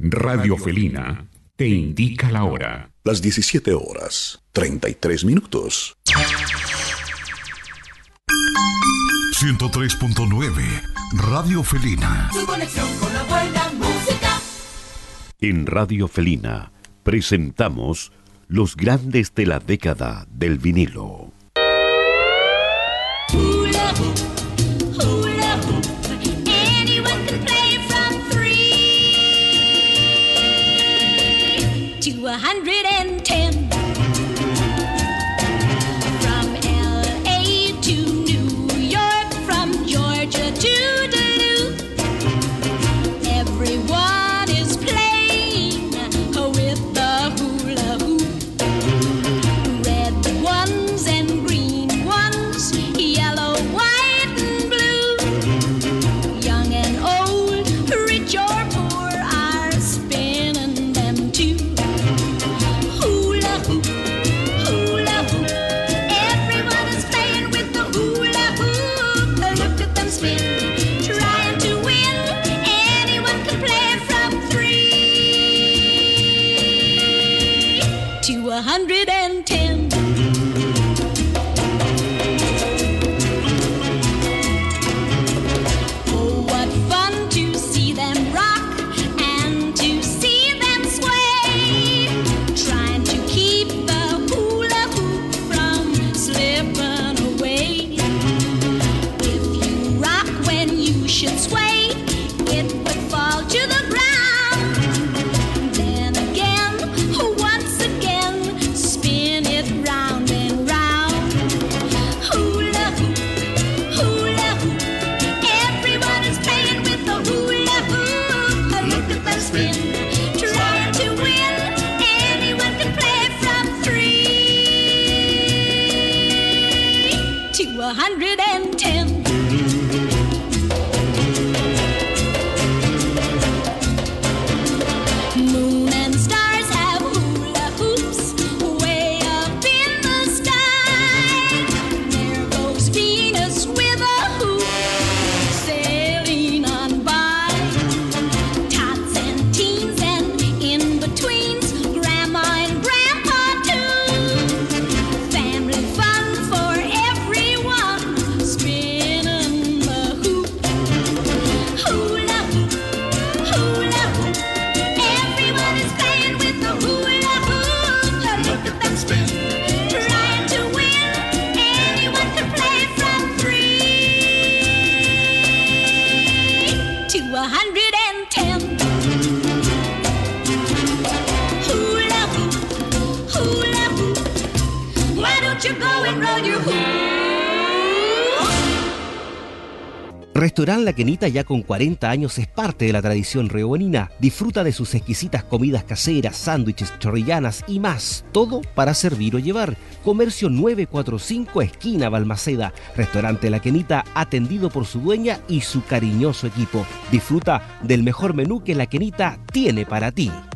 Radio Felina te indica la hora. Las 17 horas, 33 minutos. 103.9 Radio Felina. Su conexión con la buena música. En Radio Felina presentamos los grandes de la década del vinilo. Hula hoop, hula hoop. Anyone can play from 3 to 110. From LA to New York, from Georgia to Duluth. Everyone is playing with the hula hoop. Red ones and green ones, yellow, white and blue. Young and old, rich or poor, are spinning them too. Hula hoop, hula hoop. Everyone is playing with the hula hoop. Look at them spin, trying to win. Anyone can play from 3 to 110. Oh, what fun to see them rock and to see them sway, trying to keep the hula hoop from slipping away. If you rock when you should sway, it would fall to the ground. Then again, once again, spin it round and round. Hula hoop, hula hoop. Everyone is playing with the hula hoop. Look at them spin, trying to win. Anyone can play from 3 to 110. Moon and stars have hula hoops way up in the sky. There goes Venus with a hoop sailing on by. Tots and teens and in-betweens, grandma and grandpa too. Family fun for everyone, spinning the hoop. Hula hoop, hula hoop. Everyone is playing with the hula hoop. Look at them spin, trying to win. Anyone can play from 3 to 110. Hula hoop, hula hoop. Why don't you go and roll your hoop? Restaurant La Quenita, ya con 40 años, es parte de la tradición riobonina. Disfruta de sus exquisitas comidas caseras, sándwiches, chorrillanas y más. Todo para servir o llevar. Comercio 945, esquina Balmaceda. Restaurante La Quenita, atendido por su dueña y su cariñoso equipo. Disfruta del mejor menú que La Quenita tiene para ti.